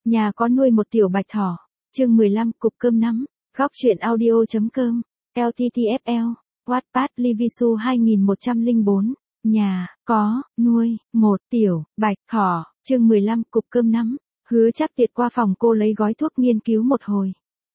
Nhà có nuôi một tiểu bạch thỏ. Chương 15, cục cơm nắm. Góc truyện audio.com. LTTFL. Wattpad Livisu 2104. Nhà có nuôi một tiểu bạch thỏ. Chương 15, cục cơm nắm. Hứa Trác Tiệt qua phòng cô lấy gói thuốc nghiên cứu một hồi.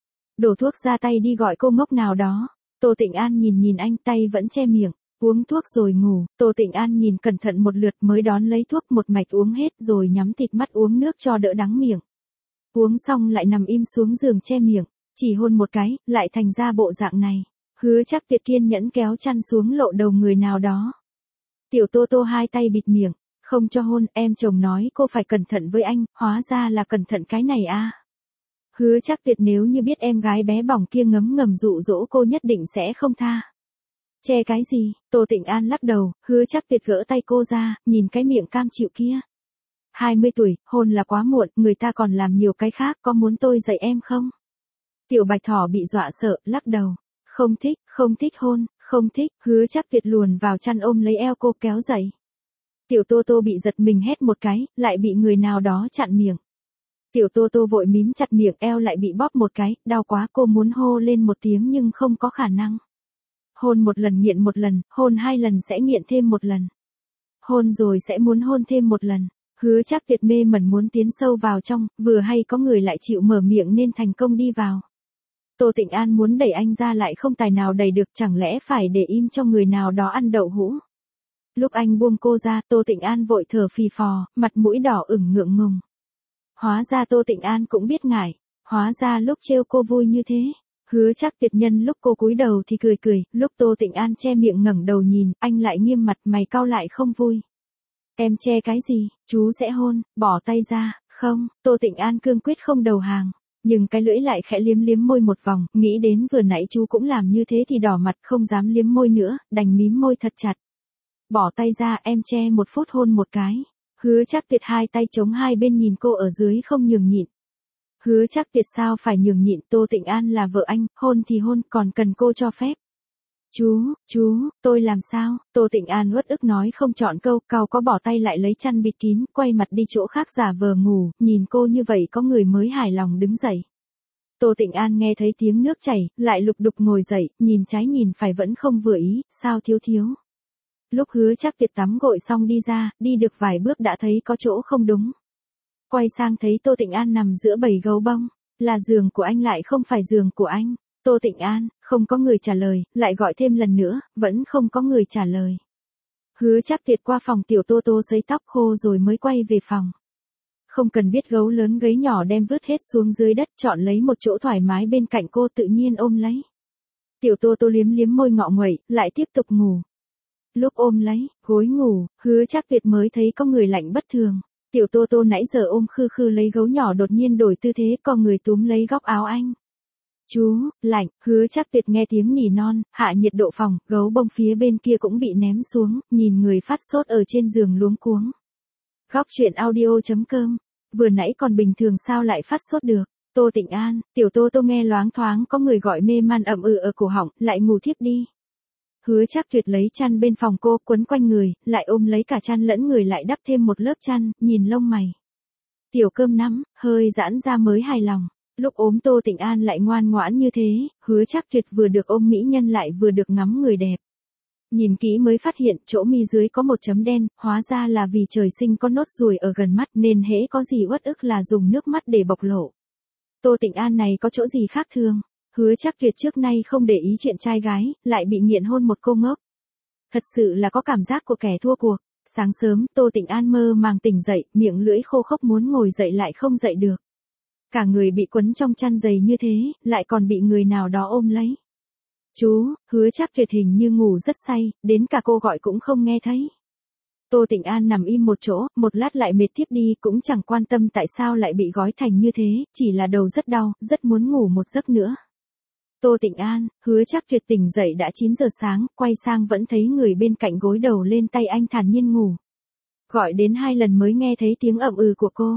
Đổ thuốc ra tay đi gọi cô ngốc nào đó. Tô Tịnh An nhìn anh, tay vẫn che miệng. Uống thuốc rồi ngủ. Tô Tịnh An nhìn cẩn thận một lượt mới đón lấy thuốc một mạch uống hết rồi nhắm thịt mắt uống nước cho đỡ đắng miệng. Uống xong lại nằm im xuống giường che miệng. Chỉ hôn một cái, lại thành ra bộ dạng này. Hứa Trác Tiệt kiên nhẫn kéo chăn xuống lộ đầu người nào đó. Tiểu Tô Tô hai tay bịt miệng. Không cho hôn, em chồng nói cô phải cẩn thận với anh, hóa ra là cẩn thận cái này à. Hứa Trác Tiệt nếu như biết em gái bé bỏng kia ngấm ngầm dụ dỗ cô nhất định sẽ không tha. Che cái gì? Tô Tịnh An lắc đầu, Hứa Trác Tiệt gỡ tay cô ra, nhìn cái miệng cam chịu kia. 20 tuổi, hôn là quá muộn, người ta còn làm nhiều cái khác, có muốn tôi dạy em không? Tiểu bạch thỏ bị dọa sợ, lắc đầu. Không thích hôn, không thích. Hứa Trác Tiệt luồn vào chăn ôm lấy eo cô kéo dậy. Tiểu Tô Tô bị giật mình hét một cái, lại bị người nào đó chặn miệng. Tiểu Tô Tô vội mím chặt miệng, eo lại bị bóp một cái, đau quá, cô muốn hô lên một tiếng nhưng không có khả năng. Hôn một lần nghiện một lần, hôn 2 lần sẽ nghiện thêm một lần. Hôn rồi sẽ muốn hôn thêm một lần. Hứa Trác Tiệt mê mẩn muốn tiến sâu vào trong, vừa hay có người lại chịu mở miệng nên thành công đi vào. Tô Tịnh An muốn đẩy anh ra lại không tài nào đẩy được, chẳng lẽ phải để im cho người nào đó ăn đậu hũ. Lúc anh buông cô ra, Tô Tịnh An vội thở phì phò, mặt mũi đỏ ửng ngượng ngùng. Hóa ra Tô Tịnh An cũng biết ngại, hóa ra lúc trêu cô vui như thế. Hứa Trác Tiệt nhân lúc cô cúi đầu thì cười, lúc Tô Tịnh An che miệng ngẩng đầu nhìn, anh lại nghiêm mặt, mày cau lại không vui. Em che cái gì, chú sẽ hôn, bỏ tay ra. Không, Tô Tịnh An cương quyết không đầu hàng. Nhưng cái lưỡi lại khẽ liếm môi một vòng, nghĩ đến vừa nãy chú cũng làm như thế thì đỏ mặt, không dám liếm môi nữa, đành mím môi thật chặt. Bỏ tay ra, em che 1 phút hôn một cái. Hứa Trác Tiệt hai tay chống hai bên nhìn cô ở dưới không nhường nhịn. Hứa Trác Tiệt sao phải nhường nhịn, Tô Tịnh An là vợ anh, hôn thì hôn, còn cần cô cho phép. Chú, tôi làm sao? Tô Tịnh An uất ức nói không chọn câu, cau có bỏ tay lại lấy chăn bịt kín, quay mặt đi chỗ khác giả vờ ngủ, nhìn cô như vậy có người mới hài lòng đứng dậy. Tô Tịnh An nghe thấy tiếng nước chảy, lại lục đục ngồi dậy, nhìn trái nhìn phải vẫn không vừa ý, sao thiếu. Lúc Hứa Trác Tiệt tắm gội xong đi ra, đi được vài bước đã thấy có chỗ không đúng. Quay sang thấy Tô Tịnh An nằm giữa bầy gấu bông, là giường của anh lại không phải giường của anh. Tô Tịnh An, không có người trả lời, lại gọi thêm lần nữa, vẫn không có người trả lời. Hứa Trác Tiệt qua phòng Tiểu Tô Tô sấy tóc khô rồi mới quay về phòng. Không cần biết gấu lớn gáy nhỏ đem vứt hết xuống dưới đất, chọn lấy một chỗ thoải mái bên cạnh cô tự nhiên ôm lấy. Tiểu Tô Tô liếm môi ngọ nguậy, lại tiếp tục ngủ. Lúc ôm lấy gối ngủ, Hứa Trác Tiệt mới thấy có người lạnh bất thường. Tiểu Tô Tô nãy giờ ôm khư lấy gấu nhỏ đột nhiên đổi tư thế, có người túm lấy góc áo anh. Chú, lạnh. Hứa Trác Tiệt nghe tiếng nỉ non, hạ nhiệt độ phòng, gấu bông phía bên kia cũng bị ném xuống, nhìn người phát sốt ở trên giường luống cuống. Góc truyện audio.com. Vừa nãy còn bình thường sao lại phát sốt được? Tô Tịnh An, Tiểu Tô Tô nghe loáng thoáng có người gọi mê man ậm ở cổ họng, lại ngủ thiếp đi. Hứa Trác Tiệt lấy chăn bên phòng cô quấn quanh người, lại ôm lấy cả chăn lẫn người lại đắp thêm một lớp chăn, nhìn lông mày. Tiểu cơm nắm, hơi giãn ra mới hài lòng. Lúc ốm Tô Tịnh An lại ngoan ngoãn như thế, Hứa Trác Tiệt vừa được ôm mỹ nhân lại vừa được ngắm người đẹp. Nhìn kỹ mới phát hiện chỗ mi dưới có một chấm đen, hóa ra là vì trời sinh có nốt ruồi ở gần mắt nên hễ có gì uất ức là dùng nước mắt để bộc lộ. Tô Tịnh An này có chỗ gì khác thường? Hứa Trác Tiệt trước nay không để ý chuyện trai gái, lại bị nghiện hôn một cô ngốc. Thật sự là có cảm giác của kẻ thua cuộc. Sáng sớm, Tô Tịnh An mơ màng tỉnh dậy, miệng lưỡi khô khốc muốn ngồi dậy lại không dậy được. Cả người bị quấn trong chăn dày như thế, lại còn bị người nào đó ôm lấy. Chú, Hứa Trác Tiệt hình như ngủ rất say, đến cả cô gọi cũng không nghe thấy. Tô Tịnh An nằm im một chỗ, một lát lại mệt thiếp đi, cũng chẳng quan tâm tại sao lại bị gói thành như thế, chỉ là đầu rất đau, rất muốn ngủ một giấc nữa. Tô Tịnh An, Hứa Trác Tiệt tỉnh dậy đã 9 giờ sáng, quay sang vẫn thấy người bên cạnh gối đầu lên tay anh thản nhiên ngủ. Gọi đến 2 lần mới nghe thấy tiếng ậm của cô.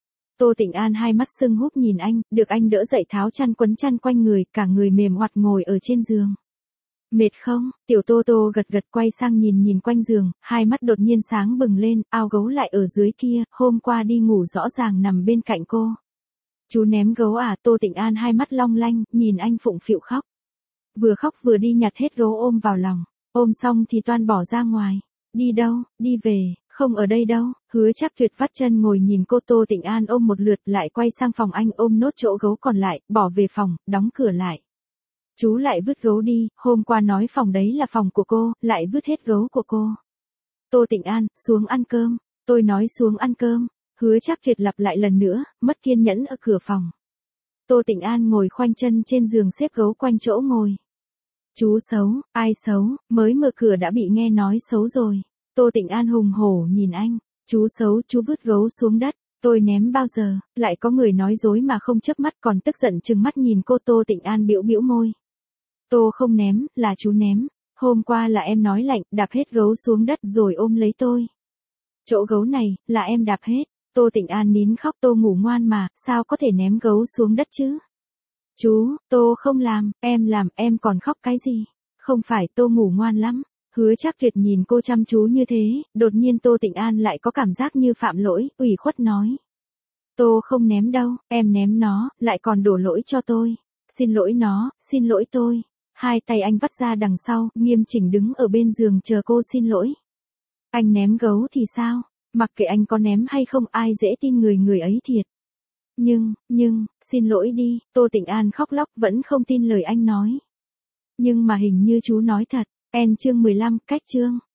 Tô Tịnh An hai mắt sưng húp nhìn anh, được anh đỡ dậy tháo chăn quấn chăn quanh người, cả người mềm oặt ngồi ở trên giường. Mệt không? Tiểu Tô Tô gật quay sang nhìn quanh giường, hai mắt đột nhiên sáng bừng lên, ao gấu lại ở dưới kia, hôm qua đi ngủ rõ ràng nằm bên cạnh cô. Chú ném gấu à? Tô Tịnh An hai mắt long lanh, nhìn anh phụng phịu khóc. Vừa khóc vừa đi nhặt hết gấu ôm vào lòng. Ôm xong thì toan bỏ ra ngoài. Đi đâu? Đi về, không ở đây đâu. Hứa Trác Tuyệt vắt chân ngồi nhìn cô Tô Tịnh An ôm một lượt lại quay sang phòng anh ôm nốt chỗ gấu còn lại, bỏ về phòng, đóng cửa lại. Chú lại vứt gấu đi, hôm qua nói phòng đấy là phòng của cô, lại vứt hết gấu của cô. Tô Tịnh An, xuống ăn cơm. Tôi nói xuống ăn cơm. Hứa Trác Tuyệt lặp lại lần nữa, mất kiên nhẫn ở cửa phòng. Tô Tịnh An ngồi khoanh chân trên giường xếp gấu quanh chỗ ngồi. Chú xấu, ai xấu, mới mở cửa đã bị nghe nói xấu rồi. Tô Tịnh An hùng hổ nhìn anh, chú xấu, chú vứt gấu xuống đất, tôi ném bao giờ, lại có người nói dối mà không chớp mắt còn tức giận trừng mắt nhìn cô. Tô Tịnh An bĩu bĩu môi. Tô không ném, là chú ném, hôm qua là em nói lạnh, đạp hết gấu xuống đất rồi ôm lấy tôi. Chỗ gấu này, là em đạp hết. Tô Tịnh An nín khóc. Tô ngủ ngoan mà, sao có thể ném gấu xuống đất chứ? Chú, Tô không làm, em còn khóc cái gì? Không phải, Tô ngủ ngoan lắm. Hứa Trác Tuyệt nhìn cô chăm chú như thế, đột nhiên Tô Tịnh An lại có cảm giác như phạm lỗi, ủy khuất nói. Tô không ném đâu, em ném nó, lại còn đổ lỗi cho tôi. Xin lỗi nó, xin lỗi tôi. Hai tay anh vắt ra đằng sau, nghiêm chỉnh đứng ở bên giường chờ cô xin lỗi. Anh ném gấu thì sao? Mặc kệ anh có ném hay không, ai dễ tin người ấy thiệt. Nhưng, xin lỗi đi. Tô Tịnh An khóc lóc vẫn không tin lời anh nói. Nhưng mà hình như chú nói thật. Chương 15, cách chương.